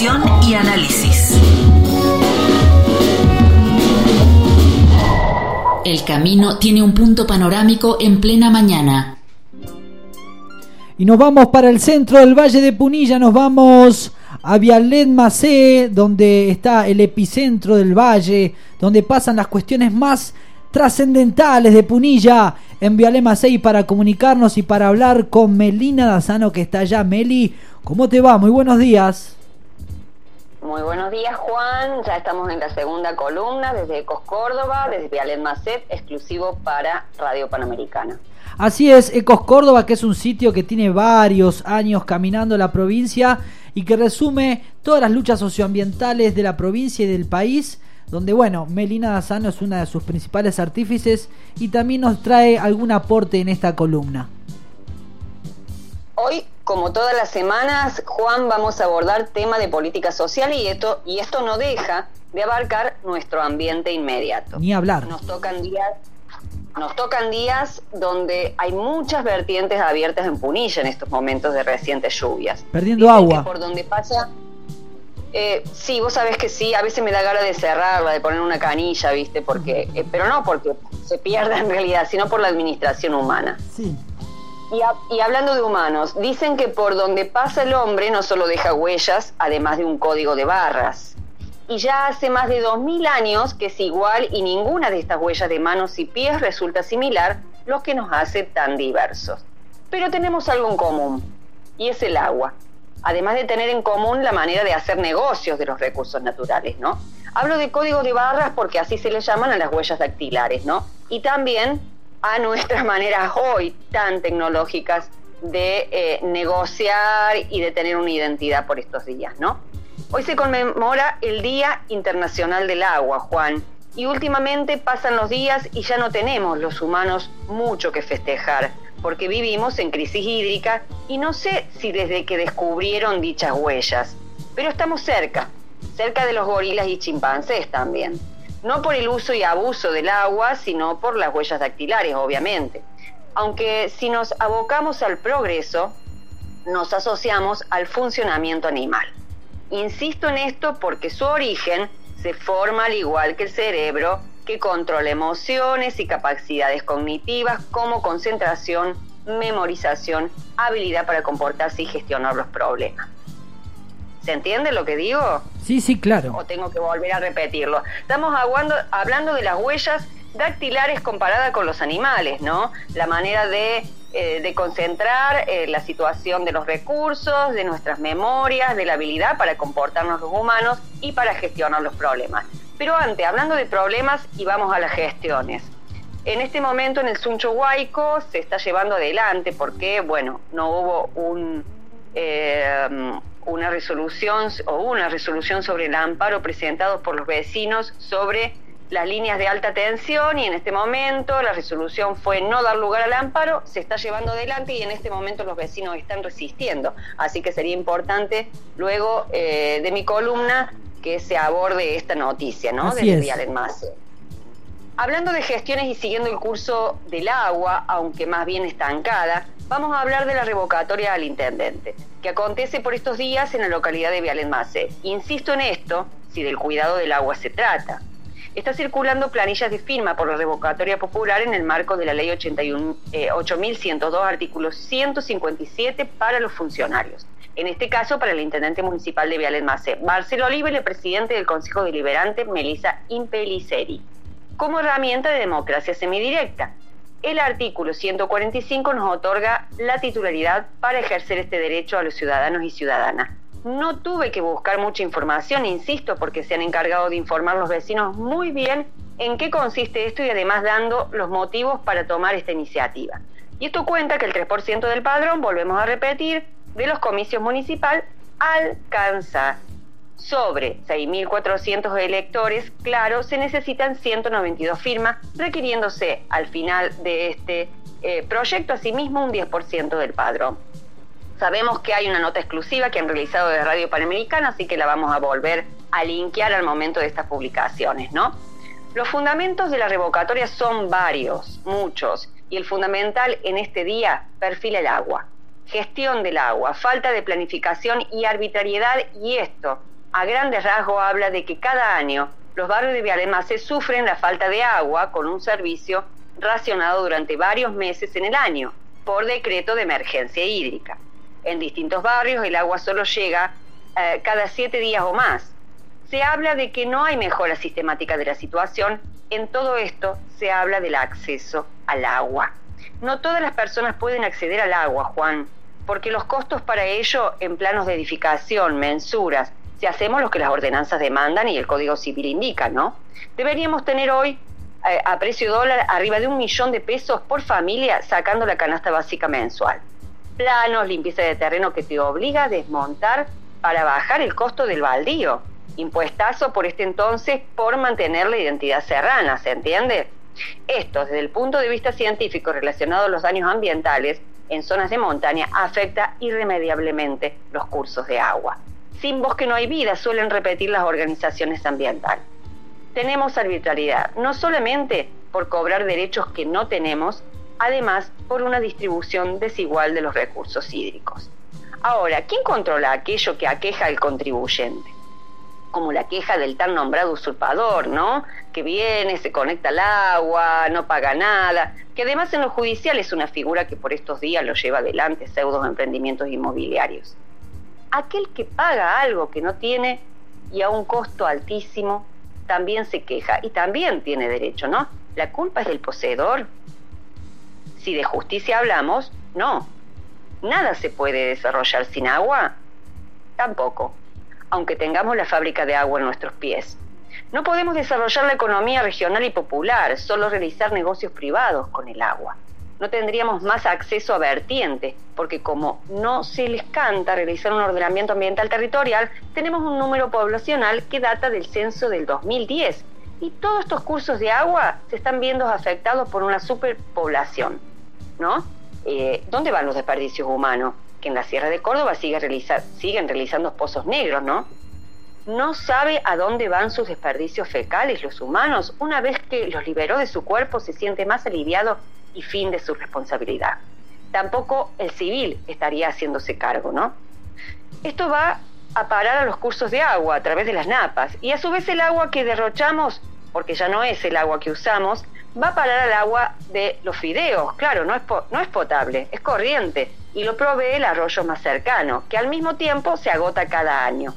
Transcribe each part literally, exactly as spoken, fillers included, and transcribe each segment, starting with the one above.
Información y análisis. El camino tiene un punto panorámico en plena mañana. Y nos vamos para el centro del Valle de Punilla, nos vamos a Vialet Macé, donde está el epicentro del valle, donde pasan las cuestiones más trascendentales de Punilla en Vialet Macé, y para comunicarnos y para hablar con Melina Dazzano, que está allá. Meli, ¿cómo te va? Muy buenos días. Muy buenos días, Juan. Ya estamos en la segunda columna desde Ecos Córdoba, desde Vialet Macé, exclusivo para Radio Panamericana. Así es, Ecos Córdoba, que es un sitio que tiene varios años caminando la provincia y que resume todas las luchas socioambientales de la provincia y del país, donde, bueno, Melina Dazzano es una de sus principales artífices y también nos trae algún aporte en esta columna. Hoy, como todas las semanas, Juan, vamos a abordar tema de política social y esto, y esto no deja de abarcar nuestro ambiente inmediato. Ni hablar. Nos tocan días... Nos tocan días donde hay muchas vertientes abiertas en Punilla en estos momentos de recientes lluvias. Perdiendo Dicen agua. Que por donde pasa... Eh, sí, vos sabés que sí, a veces me da ganas de cerrarla, de poner una canilla, ¿viste? Porque, eh, pero no porque se pierda en realidad, sino por la administración humana. Sí. Y, a, y hablando de humanos, dicen que por donde pasa el hombre no solo deja huellas, además de un código de barras. Y ya hace más de dos mil años que es igual y ninguna de estas huellas de manos y pies resulta similar, lo que nos hace tan diversos. Pero tenemos algo en común, y es el agua. Además de tener en común la manera de hacer negocios de los recursos naturales, ¿no? Hablo de códigos de barras porque así se le llaman a las huellas dactilares, ¿no? Y también a nuestras maneras hoy tan tecnológicas de eh, negociar y de tener una identidad por estos días, ¿no? Hoy se conmemora el Día Internacional del Agua, Juan, y últimamente pasan los días y ya no tenemos los humanos mucho que festejar, porque vivimos en crisis hídrica y no sé si desde que descubrieron dichas huellas, pero estamos cerca, cerca de los gorilas y chimpancés también. No por el uso y abuso del agua, sino por las huellas dactilares, obviamente. Aunque si nos abocamos al progreso, nos asociamos al funcionamiento animal. Insisto en esto porque su origen se forma al igual que el cerebro, que controla emociones y capacidades cognitivas como concentración, memorización, habilidad para comportarse y gestionar los problemas. ¿Se entiende lo que digo? Sí, sí, claro. ¿O tengo que volver a repetirlo? Estamos hablando, hablando de las huellas dactilares comparadas con los animales, ¿no? La manera de, eh, de concentrar eh, la situación de los recursos, de nuestras memorias, de la habilidad para comportarnos los humanos y para gestionar los problemas. Pero antes, hablando de problemas, y vamos a las gestiones. En este momento en el Suncho Huayco se está llevando adelante porque, bueno, no hubo un, eh, una resolución o una resolución sobre el amparo presentado por los vecinos sobre las líneas de alta tensión, y en este momento la resolución fue no dar lugar al amparo. Se está llevando adelante y en este momento los vecinos están resistiendo, así que sería importante luego eh, de mi columna que se aborde esta noticia, ¿no? Así Del es. Vialet Macé. Hablando de gestiones y siguiendo el curso del agua, aunque más bien estancada, vamos a hablar de la revocatoria al intendente, que acontece por estos días en la localidad de Vialet Macé. Insisto en esto, si del cuidado del agua se trata. Está circulando planillas de firma por la revocatoria popular en el marco de la ley ochenta y uno, eh, ocho mil ciento dos, artículo ciento cincuenta y siete, para los funcionarios. En este caso, para el intendente municipal de Vialet Macé, Marcelo Oliva, y el presidente del Consejo Deliberante, Melissa Impeliceri, como herramienta de democracia semidirecta. El artículo ciento cuarenta y cinco nos otorga la titularidad para ejercer este derecho a los ciudadanos y ciudadanas. No tuve que buscar mucha información, insisto, porque se han encargado de informar los vecinos muy bien en qué consiste esto y además dando los motivos para tomar esta iniciativa. Y esto cuenta que el tres por ciento del padrón, volvemos a repetir, de los comicios municipales alcanza. Sobre seis mil cuatrocientos electores, claro, se necesitan ciento noventa y dos firmas, requiriéndose al final de este eh, proyecto asimismo un diez por ciento del padrón. Sabemos que hay una nota exclusiva que han realizado de Radio Panamericana, así que la vamos a volver a linkear al momento de estas publicaciones, ¿no? Los fundamentos de la revocatoria son varios, muchos, y el fundamental en este día perfila el agua. Gestión del agua, falta de planificación y arbitrariedad, y esto a grandes rasgos habla de que cada año los barrios de Villa Almacé sufren la falta de agua con un servicio racionado durante varios meses en el año, por decreto de emergencia hídrica. En distintos barrios el agua solo llega eh, cada siete días o más. Se habla de que no hay mejora sistemática de la situación. En todo esto se habla del acceso al agua. No todas las personas pueden acceder al agua, Juan, porque los costos para ello en planos de edificación, mensuras, si hacemos lo que las ordenanzas demandan y el Código Civil indica, ¿no? Deberíamos tener hoy eh, a precio dólar arriba de un millón de pesos por familia sacando la canasta básica mensual. Planos, limpieza de terreno que te obliga a desmontar para bajar el costo del baldío. Impuestazo por este entonces por mantener la identidad serrana, ¿se entiende? Esto, desde el punto de vista científico relacionado a los daños ambientales en zonas de montaña, afecta irremediablemente los cursos de agua. Sin bosque no hay vida, suelen repetir las organizaciones ambientales. Tenemos arbitrariedad, no solamente por cobrar derechos que no tenemos, además por una distribución desigual de los recursos hídricos. Ahora, ¿quién controla aquello que aqueja al contribuyente? Como la queja del tan nombrado usurpador, ¿no? Que viene, se conecta al agua, no paga nada, que además en lo judicial es una figura que por estos días lo lleva adelante pseudos emprendimientos inmobiliarios. Aquel que paga algo que no tiene y a un costo altísimo también se queja y también tiene derecho, ¿no? ¿La culpa es del poseedor? Si de justicia hablamos, no. ¿Nada se puede desarrollar sin agua? Tampoco, aunque tengamos la fábrica de agua en nuestros pies. No podemos desarrollar la economía regional y popular, solo realizar negocios privados con el agua. No tendríamos más acceso a vertientes, porque como no se les canta realizar un ordenamiento ambiental territorial, tenemos un número poblacional que data del censo del dos mil diez, y todos estos cursos de agua se están viendo afectados por una superpoblación, ¿no? Eh, ¿Dónde van los desperdicios humanos? Que en la Sierra de Córdoba sigue realizar, siguen realizando pozos negros, ¿no? No sabe a dónde van sus desperdicios fecales los humanos. Una vez que los liberó de su cuerpo se siente más aliviado y fin de su responsabilidad. Tampoco el civil estaría haciéndose cargo, ¿no? Esto va a parar a los cursos de agua a través de las napas y a su vez el agua que derrochamos, porque ya no es el agua que usamos, va a parar al agua de los fideos. Claro, no es, po- no es potable, es corriente y lo provee el arroyo más cercano, que al mismo tiempo se agota cada año.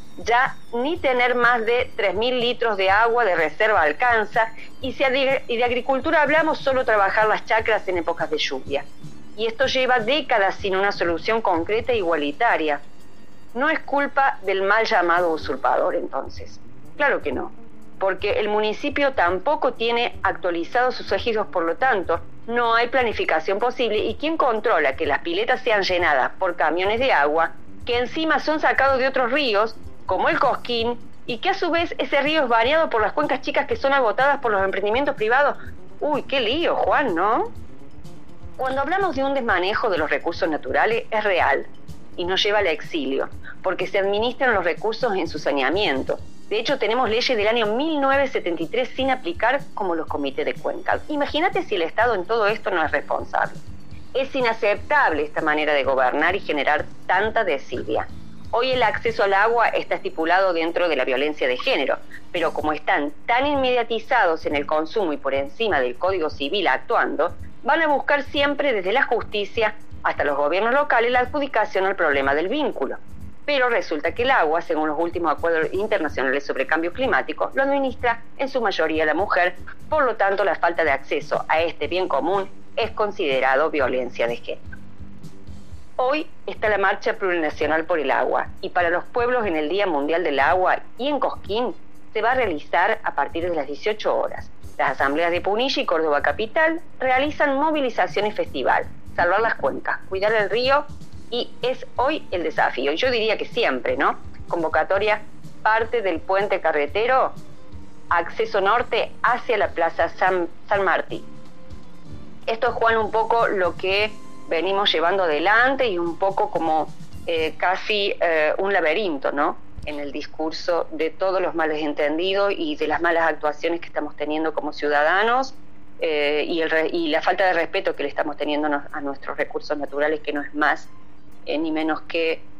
Ya ni tener más de tres mil litros de agua de reserva alcanza, y si de, y de agricultura hablamos, solo trabajar las chacras en épocas de lluvia. Y esto lleva décadas sin una solución concreta e igualitaria. ¿No es culpa del mal llamado usurpador entonces? Claro que no, porque el municipio tampoco tiene actualizados sus registros, por lo tanto, no hay planificación posible, y ¿quién controla que las piletas sean llenadas por camiones de agua que encima son sacados de otros ríos, como el Cosquín, y que a su vez ese río es bañado por las cuencas chicas que son agotadas por los emprendimientos privados? Uy, qué lío, Juan, ¿no? Cuando hablamos de un desmanejo de los recursos naturales, es real y nos lleva al exilio, porque se administran los recursos en su saneamiento. De hecho, tenemos leyes del año mil novecientos setenta y tres sin aplicar, como los comités de cuenca. Imagínate si el Estado en todo esto no es responsable. Es inaceptable esta manera de gobernar y generar tanta desidia. Hoy el acceso al agua está estipulado dentro de la violencia de género, pero como están tan inmediatizados en el consumo y por encima del Código Civil actuando, van a buscar siempre desde la justicia hasta los gobiernos locales la adjudicación al problema del vínculo. Pero resulta que el agua, según los últimos acuerdos internacionales sobre cambio climático, lo administra en su mayoría la mujer, por lo tanto la falta de acceso a este bien común es considerado violencia de género. Hoy está la Marcha Plurinacional por el Agua, y para los pueblos en el Día Mundial del Agua y en Cosquín se va a realizar a partir de las dieciocho horas. Las asambleas de Punilla y Córdoba Capital realizan movilización y festival, salvar las cuencas, cuidar el río, y es hoy el desafío. Yo diría que siempre, ¿no? Convocatoria parte del puente carretero, acceso norte hacia la Plaza San, San Martín. Esto es, Juan, un poco lo que venimos llevando adelante y un poco como eh, casi eh, un laberinto, ¿no? En el discurso de todos los males entendidos y de las malas actuaciones que estamos teniendo como ciudadanos eh, y, el re- y la falta de respeto que le estamos teniendo no- a nuestros recursos naturales, que no es más eh, ni menos que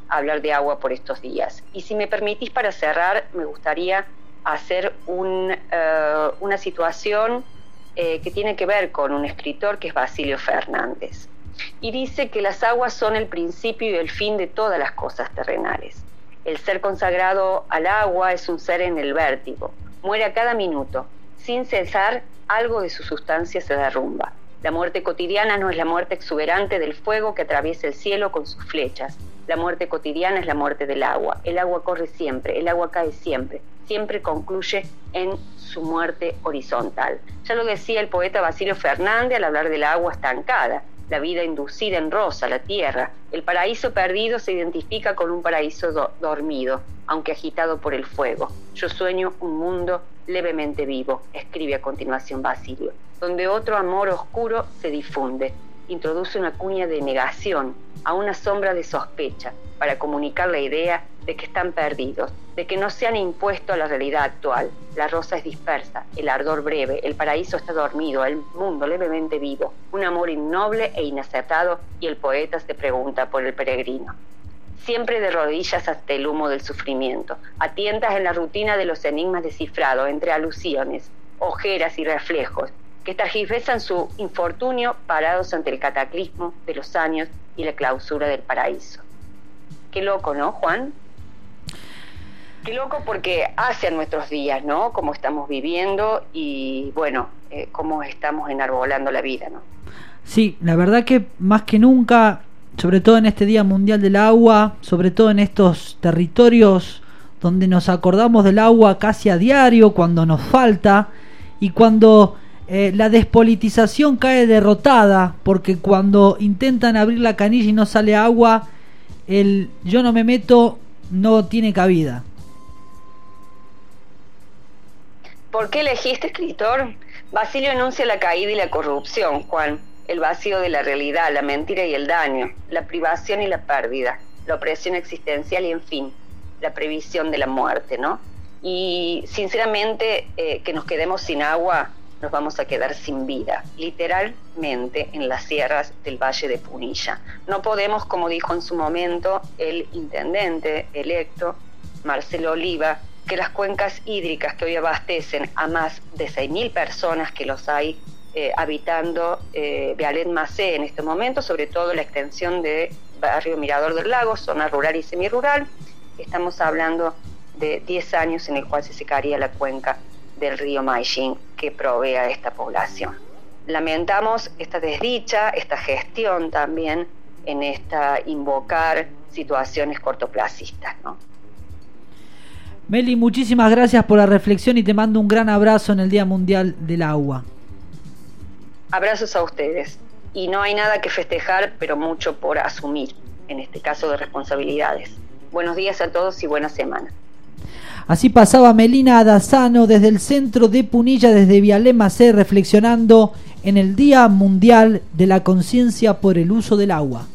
hablar de agua por estos días. Y si me permitís, para cerrar, me gustaría hacer un, uh, una situación eh, que tiene que ver con un escritor que es Basilio Fernández. Y dice que las aguas son el principio y el fin de todas las cosas terrenales. El ser consagrado al agua es un ser en el vértigo. Muere a cada minuto. Sin cesar, algo de su sustancia se derrumba. La muerte cotidiana no es la muerte exuberante del fuego que atraviesa el cielo con sus flechas. La muerte cotidiana es la muerte del agua. El agua corre siempre, el agua cae siempre. Siempre concluye en su muerte horizontal. Ya lo decía el poeta Basilio Fernández al hablar del agua estancada. La vida inducida en rosa, la tierra. El paraíso perdido se identifica con un paraíso do- dormido, aunque agitado por el fuego. Yo sueño un mundo levemente vivo, escribe a continuación Basilio, donde otro amor oscuro se difunde. Introduce una cuña de negación, a una sombra de sospecha, para comunicar la idea de que están perdidos, de que no se han impuesto a la realidad actual. La rosa es dispersa, el ardor breve, el paraíso está dormido, el mundo levemente vivo, un amor innoble e inacertado, y el poeta se pregunta por el peregrino. Siempre de rodillas ante el humo del sufrimiento, a tientas en la rutina de los enigmas descifrados entre alusiones, ojeras y reflejos, que tergiversan su infortunio parados ante el cataclismo de los años y la clausura del paraíso. Qué loco, ¿no, Juan? Qué loco, porque hace a nuestros días, ¿no? Cómo estamos viviendo y, bueno, eh, cómo estamos enarbolando la vida, ¿no? Sí, la verdad que más que nunca, sobre todo en este Día Mundial del Agua, sobre todo en estos territorios donde nos acordamos del agua casi a diario, cuando nos falta, y cuando eh, la despolitización cae derrotada, porque cuando intentan abrir la canilla y no sale agua, el yo no me meto no tiene cabida. ¿Por qué elegiste, escritor? Basilio enuncia la caída y la corrupción, Juan, el vacío de la realidad, la mentira y el daño, la privación y la pérdida, la opresión existencial y, en fin, la previsión de la muerte, ¿no? Y, sinceramente, eh, que nos quedemos sin agua, nos vamos a quedar sin vida, literalmente, en las sierras del Valle de Punilla. No podemos, como dijo en su momento el intendente electo, Marcelo Oliva, que las cuencas hídricas que hoy abastecen a más de seis mil personas que los hay eh, habitando eh, Vialet Macé en este momento, sobre todo la extensión de Barrio Mirador del Lago, zona rural y semirural. Estamos hablando de diez años en el cual se secaría la cuenca del río Maillín que provee a esta población. Lamentamos esta desdicha, esta gestión también en esta invocar situaciones cortoplacistas, ¿no? Meli, muchísimas gracias por la reflexión y te mando un gran abrazo en el Día Mundial del Agua. Abrazos a ustedes. Y no hay nada que festejar, pero mucho por asumir, en este caso de responsabilidades. Buenos días a todos y buena semana. Así pasaba Melina Adazano desde el centro de Punilla, desde Vialet Macé, reflexionando en el Día Mundial de la Conciencia por el Uso del Agua.